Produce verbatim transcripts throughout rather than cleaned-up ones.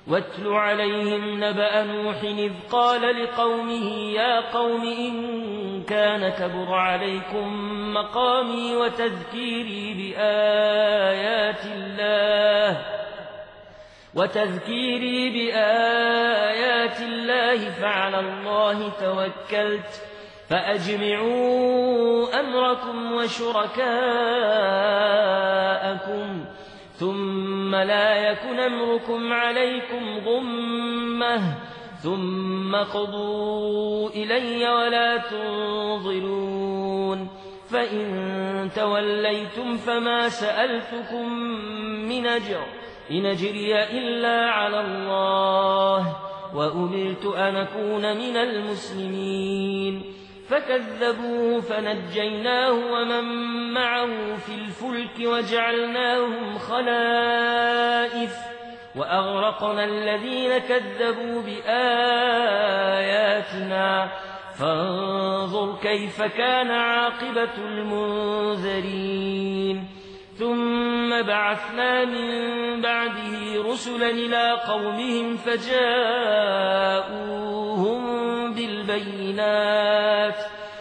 واتل عليهم نبأ نوح إذ قال لقومه يا قوم إن كان كبر عليكم مقامي وتذكيري بآيات الله وتذكيري بآيات الله فعلى الله توكلت فأجمعوا أمركم وشركاءكم ثم لا يكن أمركم عليكم غمة ثم قضوا إلي ولا تنظرون فإن توليتم فما سألتكم من أجر إن أجري إلا على الله وأمرت أن أكون من المسلمين فكذبوه فنجيناه ومن معه في الفلك وجعلناهم خلائف وأغرقنا الذين كذبوا بآياتنا فانظر كيف كان عاقبة المنذرين ثم بعثنا من بعده رسلا إلى قومهم فجاءوهم بالبينات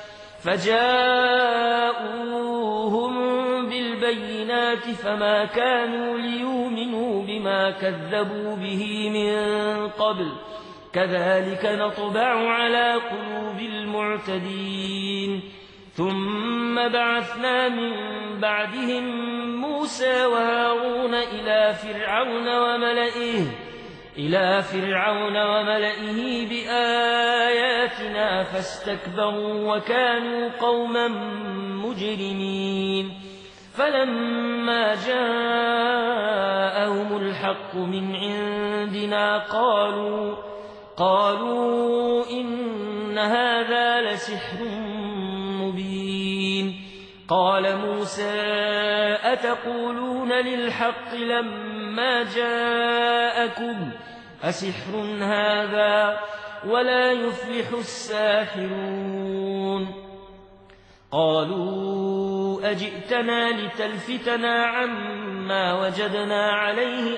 فجاءوهم بالبينات فما كانوا ليؤمنوا بما كذبوا به من قبل كذلك نطبع على قلوب المعتدين ثم بعثنا من بعدهم موسى وهارون إلى فرعون وملئه إلى فرعون وملئه بآياتنا فاستكبروا وكانوا قوما مجرمين فلما جاءهم الحق من عندنا قالوا قالوا إن هذا لسحر مبين قال موسى أتقولون للحق لما جاءكم أسحر هذا ولا يفلح الساحرون قالوا أجئتنا لتلفتنا عما وجدنا عليه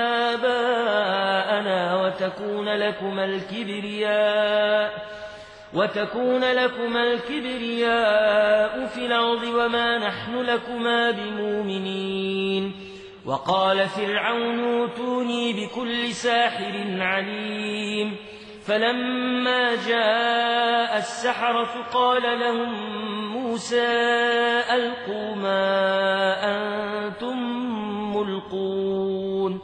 آباءنا وتكون لكما الكبرياء وتكون لكما الكبرياء في الأرض وما نحن لكما بمؤمنين وقال فرعون اوتوني بكل ساحر عليم فلما جاء السحرة قال لهم موسى ألقوا ما أنتم ملقون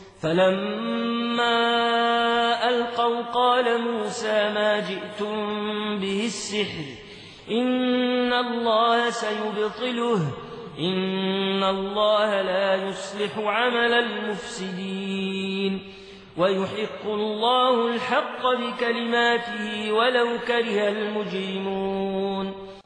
فلما ألقوا قال موسى ما جئتم به السحر إن الله سيبطله إن الله لا يصلح عمل المفسدين ويحق الله الحق بكلماته ولو كره المجرمون